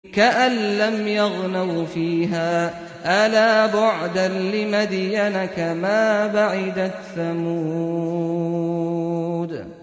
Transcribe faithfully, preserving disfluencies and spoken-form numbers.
كأن لم يغنوا فيها ألا بعدا لمدين كما بعدت ثمود